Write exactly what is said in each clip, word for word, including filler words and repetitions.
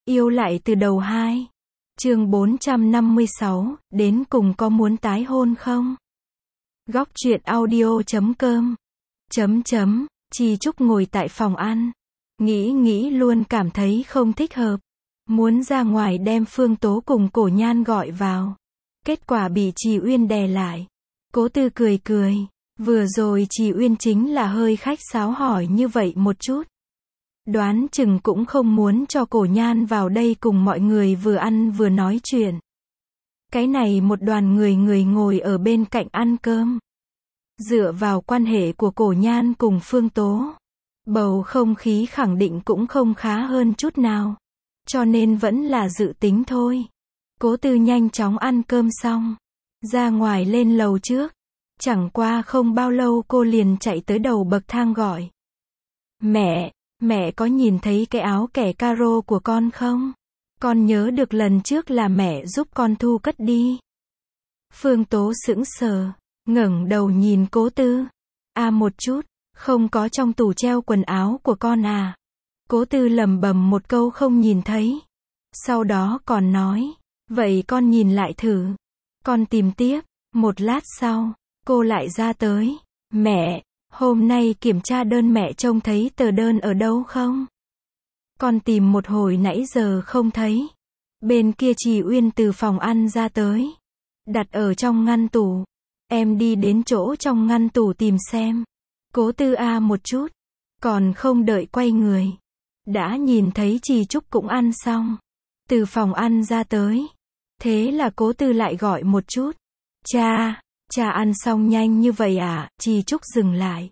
Yêu lại từ đầu hai. Chương bốn trăm năm mươi sáu, đến cùng có muốn tái hôn không? Góc truyện audio chấm com. Chấm chấm, Chi Trúc ngồi tại phòng ăn. Nghĩ nghĩ luôn cảm thấy không thích hợp. Muốn ra ngoài đem Phương Tố cùng Cổ Nhan gọi vào. Kết quả bị Trì Uyên đè lại. Cố Tư cười cười. Vừa rồi Trì Uyên chính là hơi khách sáo hỏi như vậy một chút. Đoán chừng cũng không muốn cho Cổ Nhan vào đây cùng mọi người vừa ăn vừa nói chuyện. Cái này một đoàn người người ngồi ở bên cạnh ăn cơm. Dựa vào quan hệ của Cổ Nhan cùng Phương Tố, bầu không khí khẳng định cũng không khá hơn chút nào. Cho nên vẫn là dự tính thôi. Cố Tư nhanh chóng ăn cơm xong, ra ngoài lên lầu trước. Chẳng qua không bao lâu cô liền chạy tới đầu bậc thang gọi. Mẹ, mẹ có nhìn thấy cái áo kẻ caro của con không? Con nhớ được lần trước là mẹ giúp con thu cất đi. Phương Tố sững sờ, ngẩng đầu nhìn Cố Tư. À một chút, không có trong tủ treo quần áo của con à? Cố Tư lẩm bẩm một câu không nhìn thấy. Sau đó còn nói, vậy con nhìn lại thử. Con tìm tiếp. Một lát sau, cô lại ra tới. Mẹ, hôm nay kiểm tra đơn mẹ trông thấy tờ đơn ở đâu không? Con tìm một hồi nãy giờ không thấy. Bên kia Trì Uyên từ phòng ăn ra tới. Đặt ở trong ngăn tủ. Em đi đến chỗ trong ngăn tủ tìm xem. Cố Tư a một chút. Còn không đợi quay người. Đã nhìn thấy Trì Trúc cũng ăn xong. Từ phòng ăn ra tới. Thế là Cố Tư lại gọi một chút. Cha, cha ăn xong nhanh như vậy à? Trì Trúc dừng lại.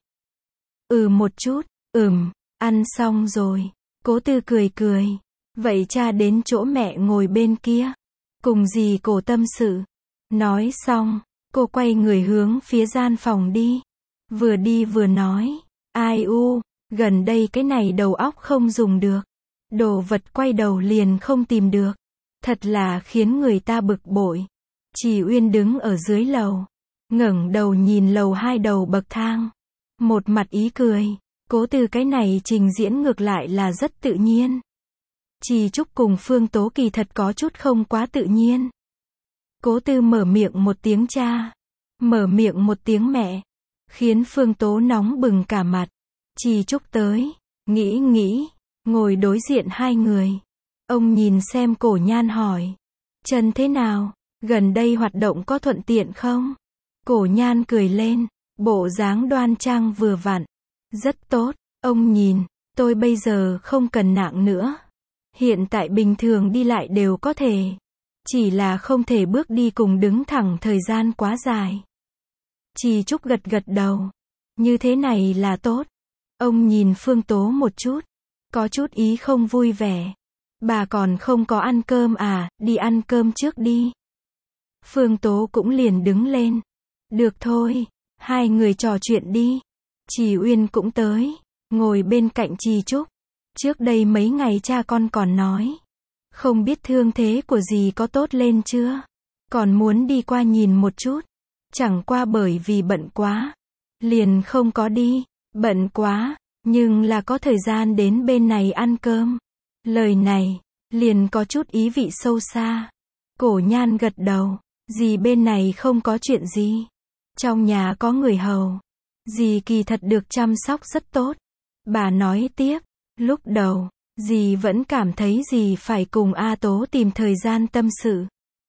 Ừ một chút, ừm, ăn xong rồi. Cố Tư cười cười. Vậy cha đến chỗ mẹ ngồi bên kia. Cùng dì Cổ tâm sự. Nói xong, cô quay người hướng phía gian phòng đi. Vừa đi vừa nói. Ai u, gần đây cái này đầu óc không dùng được. Đồ vật quay đầu liền không tìm được. Thật là khiến người ta bực bội. Trì Uyên đứng ở dưới lầu. Ngẩng đầu nhìn lầu hai đầu bậc thang. Một mặt ý cười. Cố Tư cái này trình diễn ngược lại là rất tự nhiên. Trì Trúc cùng Phương Tố kỳ thật có chút không quá tự nhiên. Cố Tư mở miệng một tiếng cha. Mở miệng một tiếng mẹ. Khiến Phương Tố nóng bừng cả mặt. Trì Trúc tới. Nghĩ nghĩ. Ngồi đối diện hai người. Ông nhìn xem Cổ Nhan hỏi. Chân thế nào? Gần đây hoạt động có thuận tiện không? Cổ Nhan cười lên. Bộ dáng đoan trang vừa vặn. Rất tốt. Ông nhìn. Tôi bây giờ không cần nặng nữa. Hiện tại bình thường đi lại đều có thể. Chỉ là không thể bước đi cùng đứng thẳng thời gian quá dài. Trì Trúc gật gật đầu. Như thế này là tốt. Ông nhìn Phương Tố một chút. Có chút ý không vui vẻ. Bà còn không có ăn cơm à? Đi ăn cơm trước đi. Phương Tố cũng liền đứng lên. Được thôi. Hai người trò chuyện đi. Trì Uyên cũng tới. Ngồi bên cạnh Trì Trúc. Trước đây mấy ngày cha con còn nói. Không biết thương thế của dì có tốt lên chưa? Còn muốn đi qua nhìn một chút. Chẳng qua bởi vì bận quá. Liền không có đi. Bận quá. Nhưng là có thời gian đến bên này ăn cơm. Lời này. Liền có chút ý vị sâu xa. Cổ Nhan gật đầu. Dì bên này không có chuyện gì. Trong nhà có người hầu. Dì kỳ thật được chăm sóc rất tốt. Bà nói tiếp. Lúc đầu, dì vẫn cảm thấy dì phải cùng A Tố tìm thời gian tâm sự.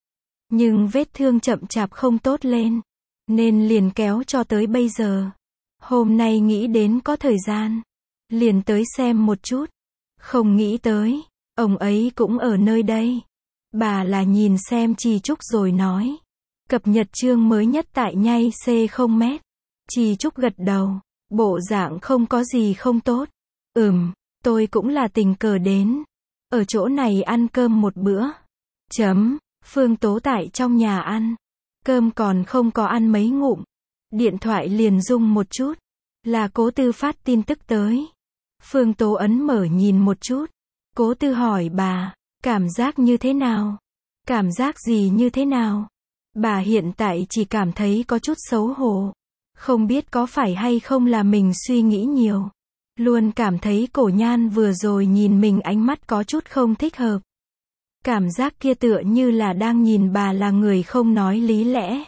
Nhưng vết thương chậm chạp không tốt lên. Nên liền kéo cho tới bây giờ. Hôm nay nghĩ đến có thời gian. Liền tới xem một chút. Không nghĩ tới. Ông ấy cũng ở nơi đây. Bà là nhìn xem Trì Trúc rồi nói. Cập nhật chương mới nhất tại Nhai C không mét. Trì Trúc gật đầu. Bộ dạng không có gì không tốt. Ừm, tôi cũng là tình cờ đến. Ở chỗ này ăn cơm một bữa. Chấm, Phương Tố tại trong nhà ăn. Cơm còn không có ăn mấy ngụm. Điện thoại liền rung một chút. Là Cố Tư phát tin tức tới. Phương Tố ấn mở nhìn một chút. Cố Tư hỏi bà, cảm giác như thế nào? Cảm giác gì như thế nào? Bà hiện tại chỉ cảm thấy có chút xấu hổ. Không biết có phải hay không là mình suy nghĩ nhiều. Luôn cảm thấy Cổ Nhan vừa rồi nhìn mình ánh mắt có chút không thích hợp. Cảm giác kia tựa như là đang nhìn bà là người không nói lý lẽ.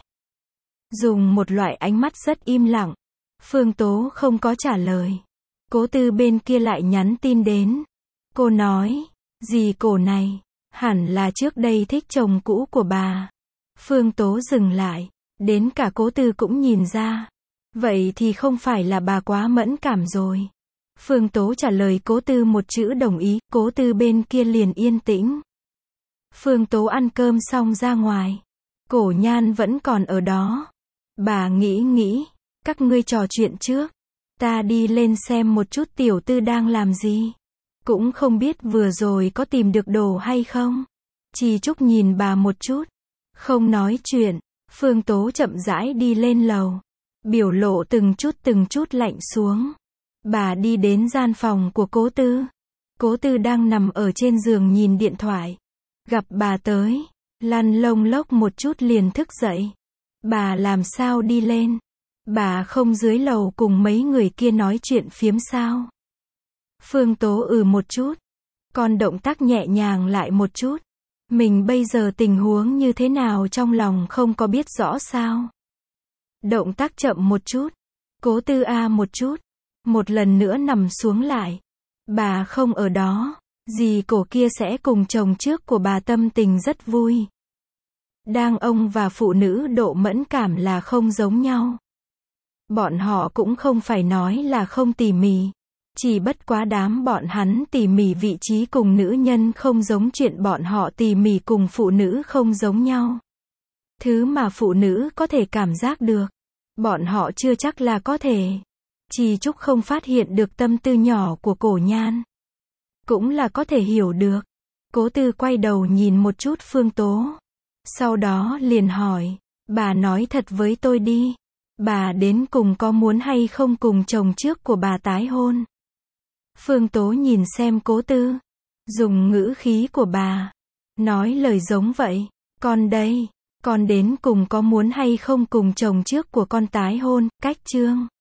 Dùng một loại ánh mắt rất im lặng. Phương Tố không có trả lời. Cố Tư bên kia lại nhắn tin đến. Cô nói, dì cổ này, hẳn là trước đây thích chồng cũ của bà. Phương Tố dừng lại. Đến cả Cố Tư cũng nhìn ra. Vậy thì không phải là bà quá mẫn cảm rồi. Phương Tố trả lời Cố Tư một chữ đồng ý, Cố Tư bên kia liền yên tĩnh. Phương Tố ăn cơm xong ra ngoài. Cổ Nhan vẫn còn ở đó. Bà nghĩ nghĩ, các ngươi trò chuyện trước. Ta đi lên xem một chút tiểu tư đang làm gì. Cũng không biết vừa rồi có tìm được đồ hay không. Trì Trúc nhìn bà một chút. Không nói chuyện. Phương Tố chậm rãi đi lên lầu. Biểu lộ từng chút từng chút lạnh xuống. Bà đi đến gian phòng của Cố Tư. Cố Tư đang nằm ở trên giường nhìn điện thoại. Gặp bà tới, lăn lông lốc một chút liền thức dậy. Bà làm sao đi lên? Bà không dưới lầu cùng mấy người kia nói chuyện phiếm sao? Phương Tố ừ một chút. Còn động tác nhẹ nhàng lại một chút. Mình bây giờ tình huống như thế nào trong lòng không có biết rõ sao? Động tác chậm một chút. Cố Tư a một chút. Một lần nữa nằm xuống lại. Bà không ở đó. Dì cổ kia sẽ cùng chồng trước của bà tâm tình rất vui. Đàn ông và phụ nữ độ mẫn cảm là không giống nhau. Bọn họ cũng không phải nói là không tỉ mỉ. Chỉ bất quá đám bọn hắn tỉ mỉ vị trí cùng nữ nhân không giống chuyện bọn họ tỉ mỉ cùng phụ nữ không giống nhau. Thứ mà phụ nữ có thể cảm giác được, bọn họ chưa chắc là có thể. Trì Trúc không phát hiện được tâm tư nhỏ của Cổ Nhan. Cũng là có thể hiểu được. Cố Tư quay đầu nhìn một chút Phương Tố. Sau đó liền hỏi, bà nói thật với tôi đi. Bà đến cùng có muốn hay không cùng chồng trước của bà tái hôn? Phương Tố nhìn xem Cố Tư. Dùng ngữ khí của bà. Nói lời giống vậy. Con đây, con đến cùng có muốn hay không cùng chồng trước của con tái hôn, cách chương.